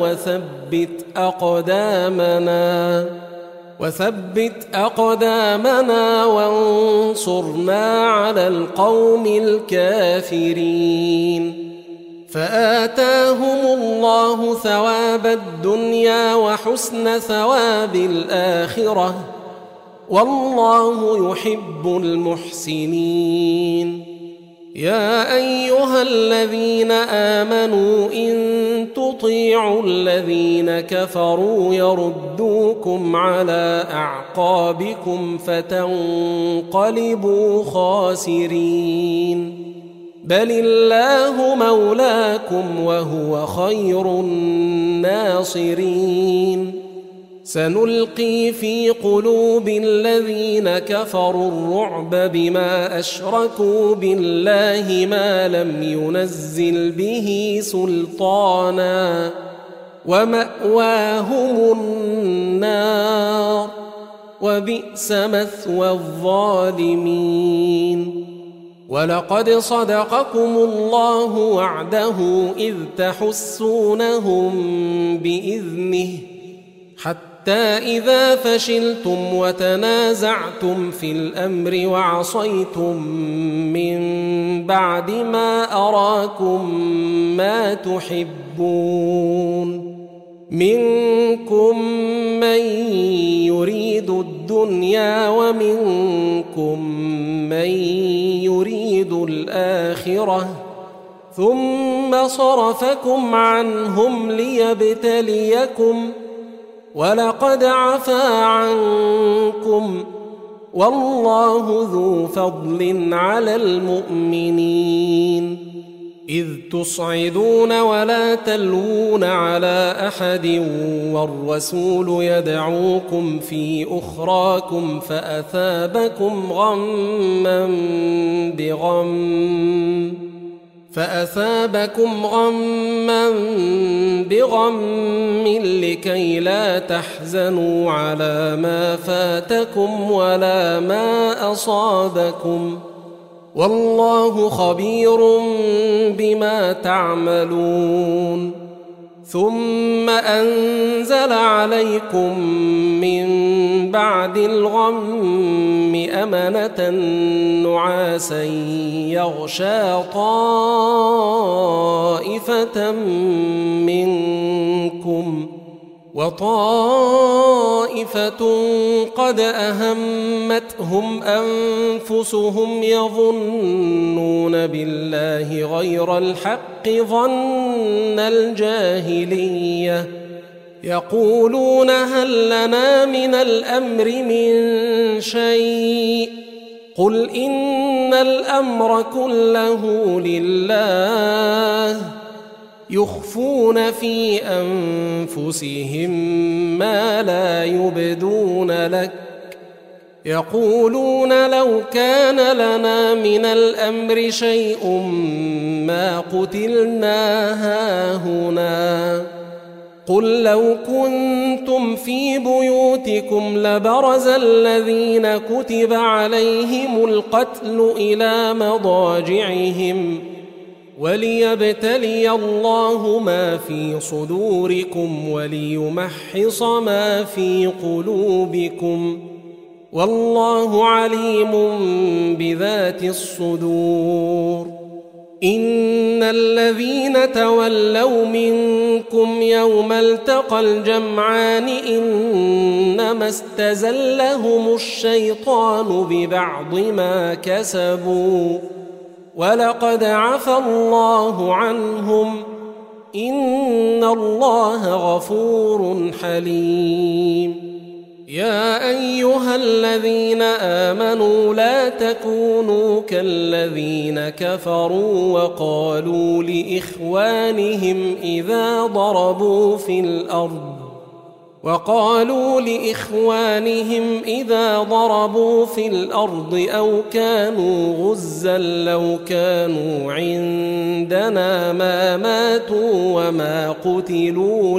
وثبت أقدامنا وانصرنا على القوم الكافرين فآتاهم الله ثواب الدنيا وحسن ثواب الآخرة والله يحب المحسنين يا أيها الذين آمنوا إن تطيعوا الذين كفروا يردوكم على أعقابكم فتنقلبوا خاسرين بل الله مولاكم وهو خير الناصرين سنلقي في قلوب الذين كفروا الرعب بما أشركوا بالله ما لم ينزل به سلطانا ومأواهم النار وبئس مثوى الظالمين ولقد صدقكم الله وعده إذ تحسونهم بإذنه حتى إذا فشلتم وتنازعتم في الأمر وعصيتم من بعد ما أراكم ما تحبون منكم من يريد الدنيا ومنكم من يريد الآخرة ثم صرفكم عنهم ليبتليكم ولقد عفا عنكم والله ذو فضل على المؤمنين إذ تصعدون ولا تلوون على أحد والرسول يدعوكم في أخراكم فأثابكم غما بغم لكي لا تحزنوا على ما فاتكم ولا ما أصابكم والله خبير بما تعملون ثم أنزل عليكم من بعد الغم أمنة نعاسا يغشى طائفة منكم وطائفة قد أهمتهم أنفسهم يظنون بالله غير الحق ظن الجاهلية يقولون هل لنا من الأمر من شيء قل إن الأمر كله لله يخفون في أنفسهم ما لا يبدون لك يقولون لو كان لنا من الأمر شيء ما قتلنا هاهنا قل لو كنتم في بيوتكم لبرز الذين كتب عليهم القتل إلى مضاجعهم وليبتلي الله ما في صدوركم وليمحص ما في قلوبكم والله عليم بذات الصدور. إن الذين تولوا منكم يوم التقى الجمعان إنما استزلهم الشيطان ببعض ما كسبوا ولقد عفى الله عنهم إن الله غفور حليم. يا أيها الذين آمنوا لا تكونوا كالذين كفروا وقالوا لإخوانهم إذا ضربوا في الأرض أو كانوا غزا لو كانوا عندنا ما ماتوا وما قتلوا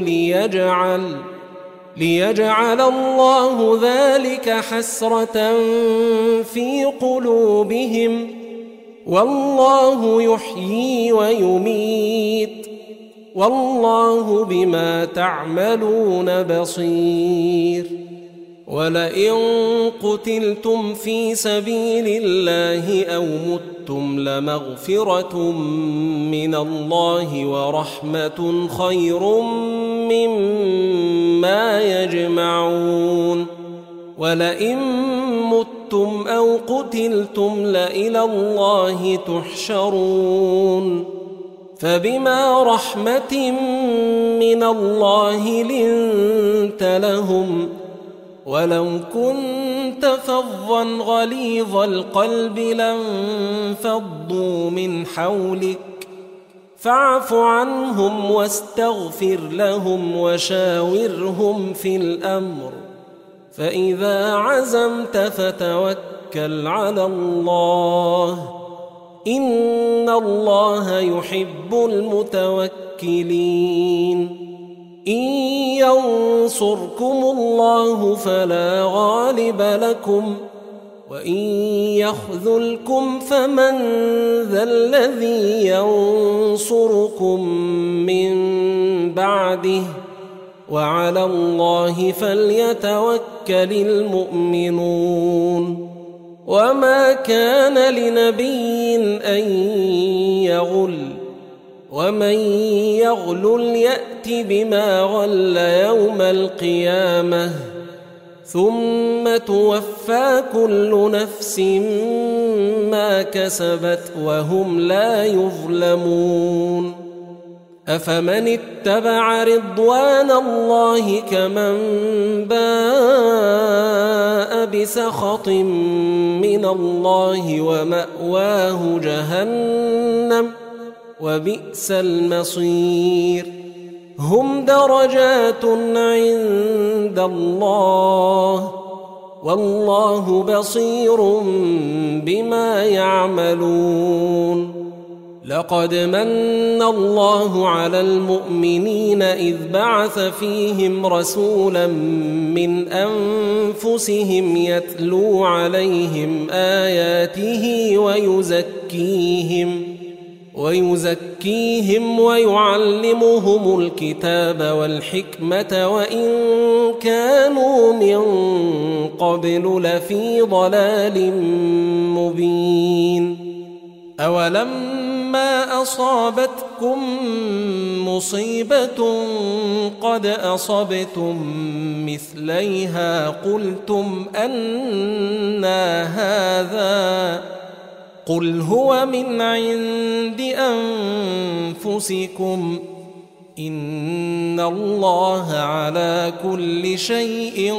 ليجعل الله ذلك حسرة في قلوبهم والله يحيي ويميت والله بما تعملون بصير. ولئن قتلتم في سبيل الله أو متم لمغفرة من الله ورحمة خير مما يجمعون. ولئن متم أو قتلتم لإلى الله تحشرون. فبما رحمة من الله لنت لهم ولو كنت فظا غليظ القلب لانفضوا من حولك فاعف عنهم واستغفر لهم وشاورهم في الأمر فإذا عزمت فتوكل على الله إن الله يحب المتوكلين. إن ينصركم الله فلا غالب لكم وإن يخذلكم فمن ذا الذي ينصركم من بعده وعلى الله فليتوكل المؤمنون. وما كان لنبي أن يغل ومن يغلل يأت بما غل يوم القيامة ثم توفى كل نفس ما كسبت وهم لا يظلمون. أفمن اتبع رضوان الله كمن باء بسخط من الله ومأواه جهنم وبئس المصير. هم درجات عند الله والله بصير بما يعملون. لقد من الله على المؤمنين إذ بعث فيهم رسولا من أنفسهم يتلو عليهم آياته ويزكيهم ويعلمهم الكتاب والحكمة وإن كانوا من قبل لفي ضلال مبين. أولما أصابتكم مصيبة قد أصبتم مثليها قلتم أنى هذا قل هو من عند أنفسكم إن الله على كل شيء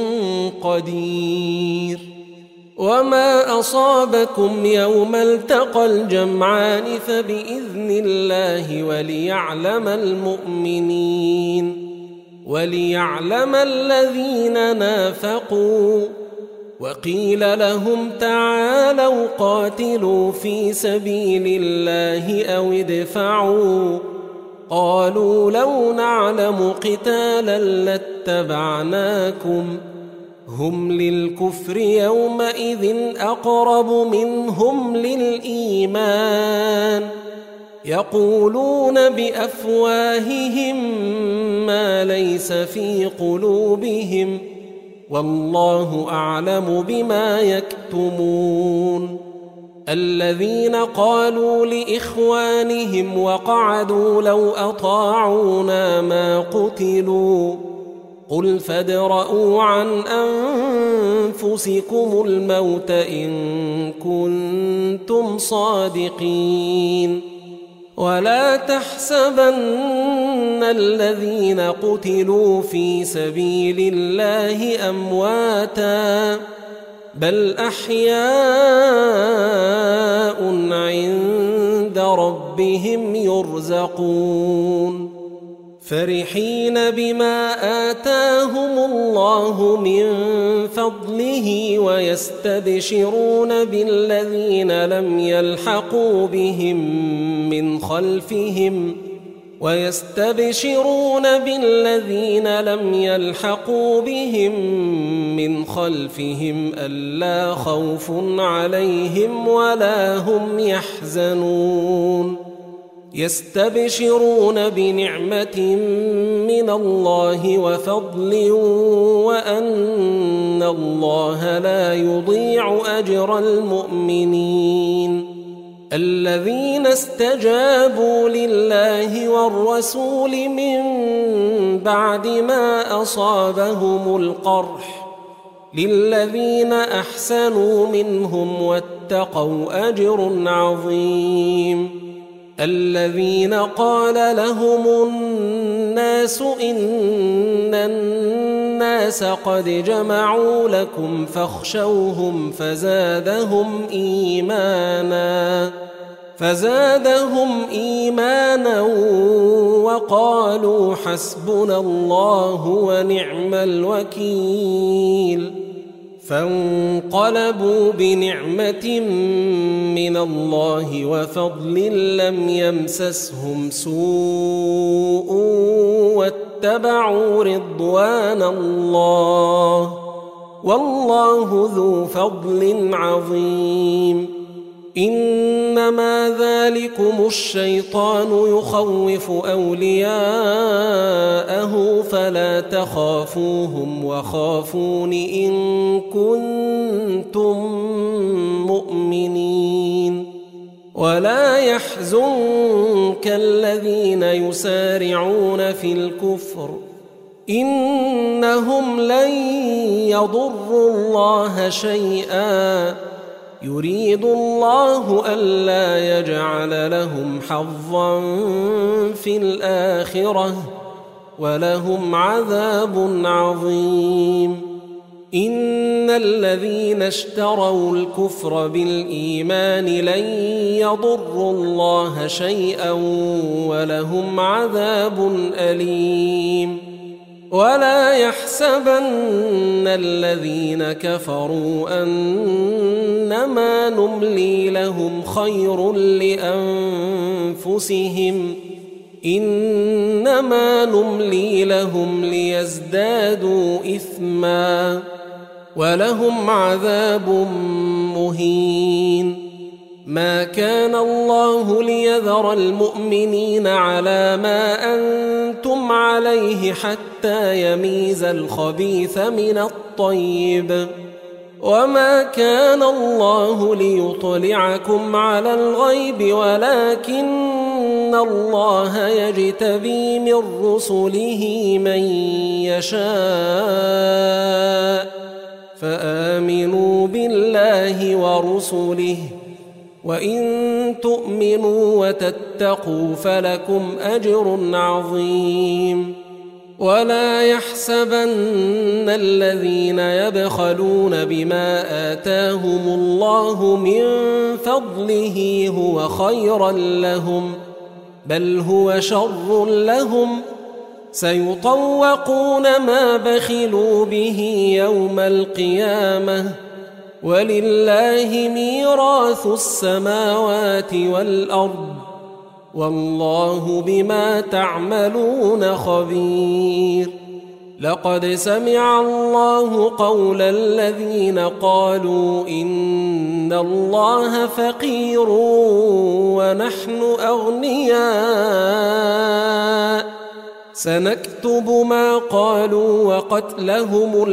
قدير. وما أصابكم يوم التقى الجمعان فبإذن الله وليعلم الذين نافقوا وقيل لهم تعالوا قاتلوا في سبيل الله أو ادفعوا قالوا لو نعلم قتالا لاتبعناكم هم للكفر يومئذ أقرب منهم للإيمان يقولون بأفواههم ما ليس في قلوبهم والله أعلم بما يكتمون. الذين قالوا لإخوانهم وقعدوا لو أطاعونا ما قتلوا قل فادرءوا عن أنفسكم الموت إن كنتم صادقين. ولا تحسبن الذين قتلوا في سبيل الله أمواتا بل أحياء عند ربهم يرزقون فرحين بما آتاهم الله من فضله ويستبشرون بالذين لم يلحقوا بهم من خلفهم ألا خوف عليهم ولا هم يحزنون يستبشرون بنعمة من الله وفضل وأن الله لا يضيع أجر المؤمنين. الذين استجابوا لله والرسول من بعد ما أصابهم القرح للذين أحسنوا منهم واتقوا أجر عظيم. الذين قال لهم الناس إن الناس قد جمعوا لكم فاخشوهم فزادهم إيمانا وقالوا حسبنا الله ونعم الوكيل. فانقلبوا بنعمة من الله وفضل لم يمسسهم سوء واتبعوا رضوان الله والله ذو فضل عظيم. إنما ذلكم الشيطان يخوف أولياءه فلا تخافوهم وخافون إن كنتم مؤمنين. ولا يحزنك الذين يسارعون في الكفر إنهم لن يضروا الله شيئا يريد الله ألا يجعل لهم حظا في الآخرة ولهم عذاب عظيم. إن الذين اشتروا الكفر بالإيمان لن يضروا الله شيئا ولهم عذاب أليم. ولا يحسبن الذين كفروا أنما نملي لهم خير لأنفسهم إنما نملي لهم ليزدادوا إثما ولهم عذاب مهين. ما كان الله ليذر المؤمنين على ما أنتم عليه حتى يميز الخبيث من الطيب وما كان الله ليطلعكم على الغيب ولكن الله يجتبي من رسله من يشاء فآمنوا بالله ورسله وإن تؤمنوا وتتقوا فلكم أجر عظيم. ولا يحسبن الذين يبخلون بما آتاهم الله من فضله هو خيرا لهم بل هو شر لهم سيطوقون ما بخلوا به يوم القيامة ولله ميراث السماوات والأرض والله بما تعملون خبير. لقد سمع الله قول الذين قالوا إن الله فقير ونحن أغنياء سنكتب ما قالوا وقتلهم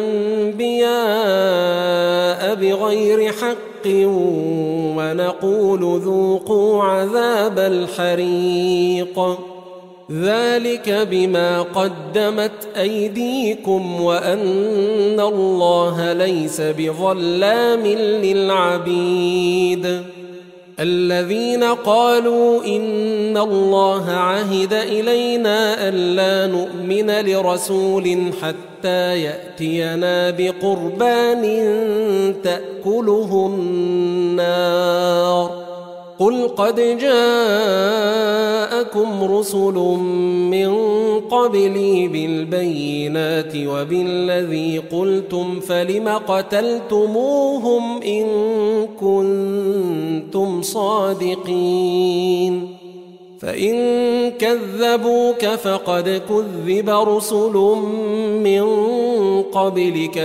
الأنبياء بغير حق ونقول ذوقوا عذاب الحريق ذلك بما قدمت أيديكم وأن الله ليس بظلام للعبيد الذين قالوا إن الله عهد إلينا ألا نؤمن لرسول حتى يأتينا بقربان تأكله النار قل قد جاءكم رسل من قبلي بالبينات وبالذي قلتم فلم قتلتموهم إن كنتم صادقين فإن كذبوك فقد كذب رسل من قبلك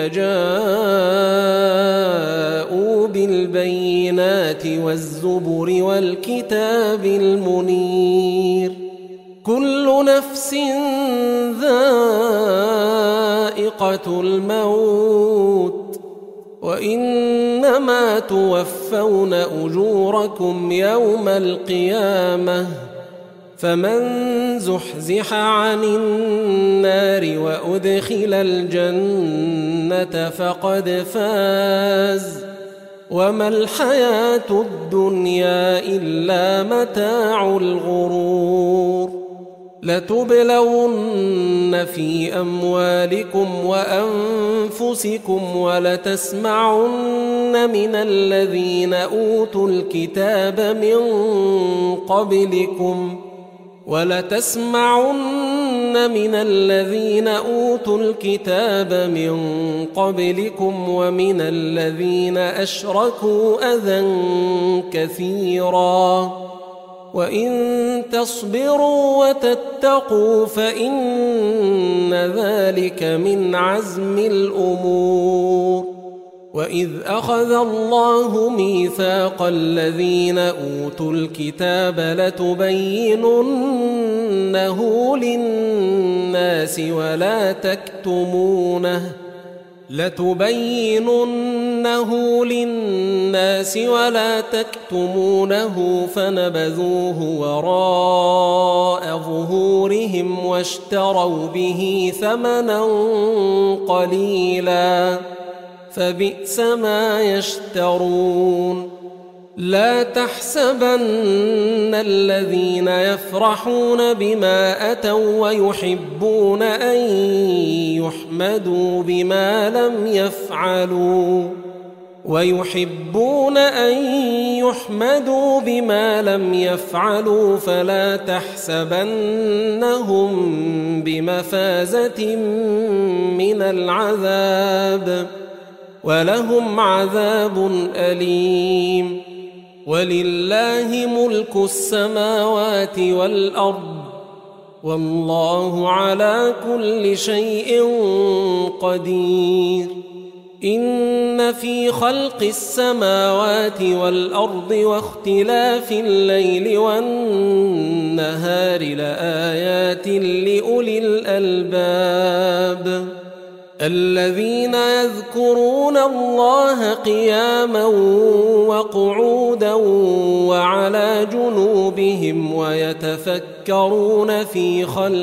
جاءوا بالبينات والزبر والكتاب المنير كل نفس ذائقة الموت وإنما توفون أجوركم يوم القيامة فمن زحزح عن النار وأدخل الجنة فقد فاز وما الحياة الدنيا إلا متاع الغرور لتبلون في أموالكم وأنفسكم ولتسمعن من الذين أوتوا الكتاب من قبلكم ومن الذين أشركوا أذى كثيرا وإن تصبروا وتتقوا فإن ذلك من عزم الأمور وإذ أخذ الله ميثاق الذين أوتوا الكتاب لتبيننه للناس ولا تكتمونه فنبذوه وراء ظهورهم واشتروا به ثمنا قليلا فبئس ما يشترون لا تحسبن الذين يفرحون بما أتوا ويحبون أن يحمدوا بما لم يفعلوا فلا تحسبنهم بمفازة من العذاب ولهم عذاب أليم ولله ملك السماوات والأرض والله على كل شيء قدير إن في خلق السماوات والأرض واختلاف الليل والنهار لآيات لأولي الألباب الذين يذكرون الله قياما وقعودا وعلى جنوبهم ويتفكرون في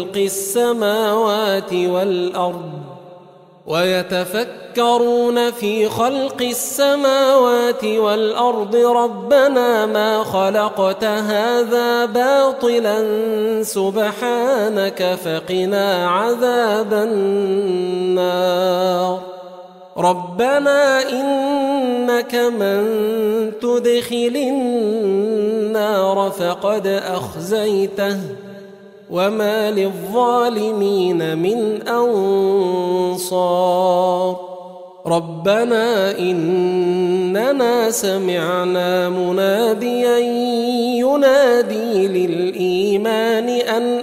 خلق السماوات والأرض ربنا ما خلقت هذا باطلا سبحانك فقنا عذاب النار ربنا إنك من تدخل النار فقد أخزيته وما للظالمين من أنصار ربنا إننا سمعنا مناديا ينادي للإيمان أن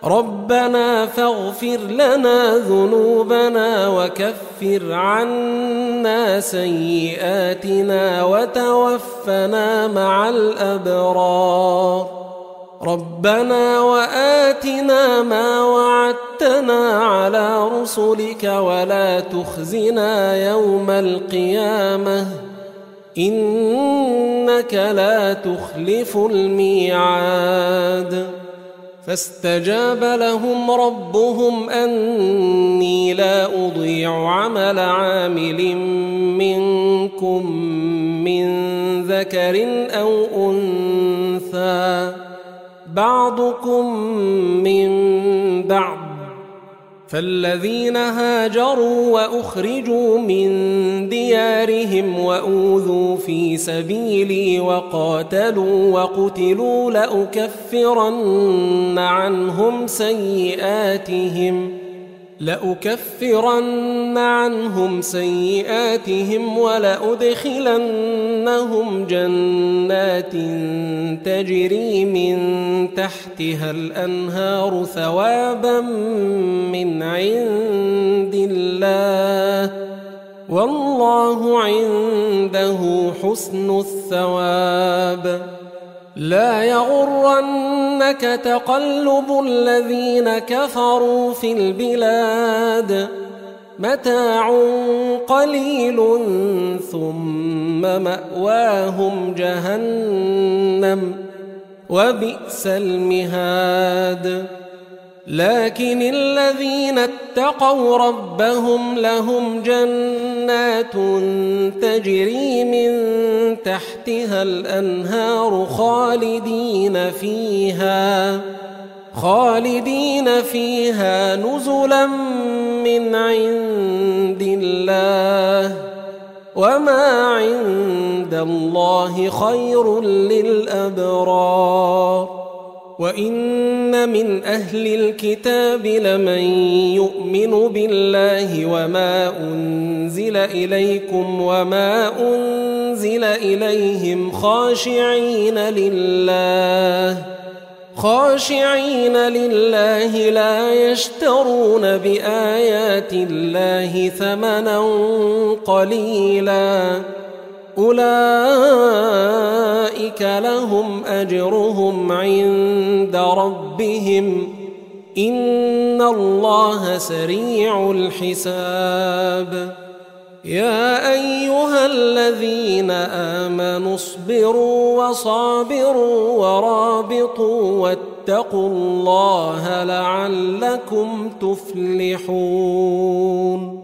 ربنا فاغفر لنا ذنوبنا وكفر عنا سيئاتنا وتوفنا مع الأبرار ربنا وآتنا ما وعدتنا على رسلك ولا تخزنا يوم القيامة إنك لا تخلف الميعاد فاستجاب لهم ربهم أني لا أضيع عمل عامل منكم من ذكر أو أنثى بعضكم من بعض فالذين هاجروا وأخرجوا من ديارهم وأوذوا في سبيلي وقاتلوا وقتلوا لأكفرن عنهم سيئاتهم ولأدخلنهم جنات تجري من تحتها الأنهار ثوابا من عند الله والله عنده حسن الثواب لا يغرنك تقلب الذين كفروا في البلاد متاع قليل ثم مأواهم جهنم وبئس المهاد لكن الذين اتقوا ربهم لهم جنات تجري من تحتها الأنهار خالدين فيها نزلا من عند الله وما عند الله خير للأبرار وإن من أهل الكتاب لمن يؤمن بالله وما أنزل إليكم وما أنزل إليهم خاشعين لله لا يشترون بآيات الله ثمنا قليلا أولئك لهم أجرهم عند ربهم إن الله سريع الحساب يا أيها الذين آمنوا اصبروا وصابروا ورابطوا واتقوا الله لعلكم تفلحون